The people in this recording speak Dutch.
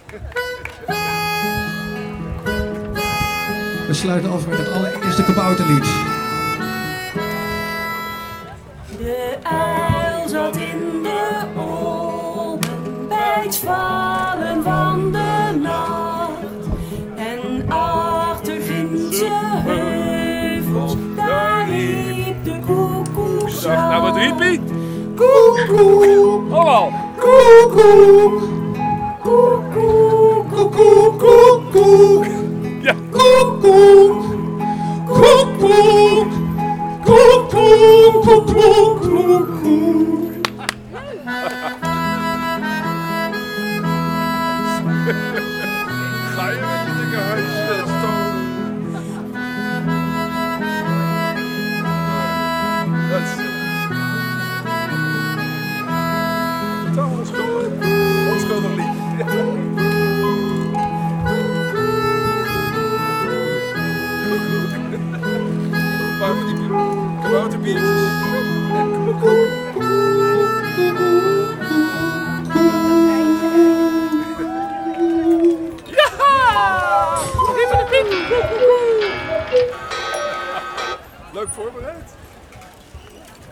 We sluiten af met het allereerste kabouterlied. De uil zat in de olmen bij het vallen van de nacht. En achter Ginse heuvels, daar liep de koekoeksnacht. Nou, wat riep hij? Koekoek, Allemaal. koekoek, Koekoek, koekoek, koekoek. Ja. Koekoek, koekoek, koekoek, koekoek, koekoek. Ga je met je dikke huisje stomen? Dat is totaal onschuldig lied. Een paar van die kabouterbiertjes. Leuk voorbereid.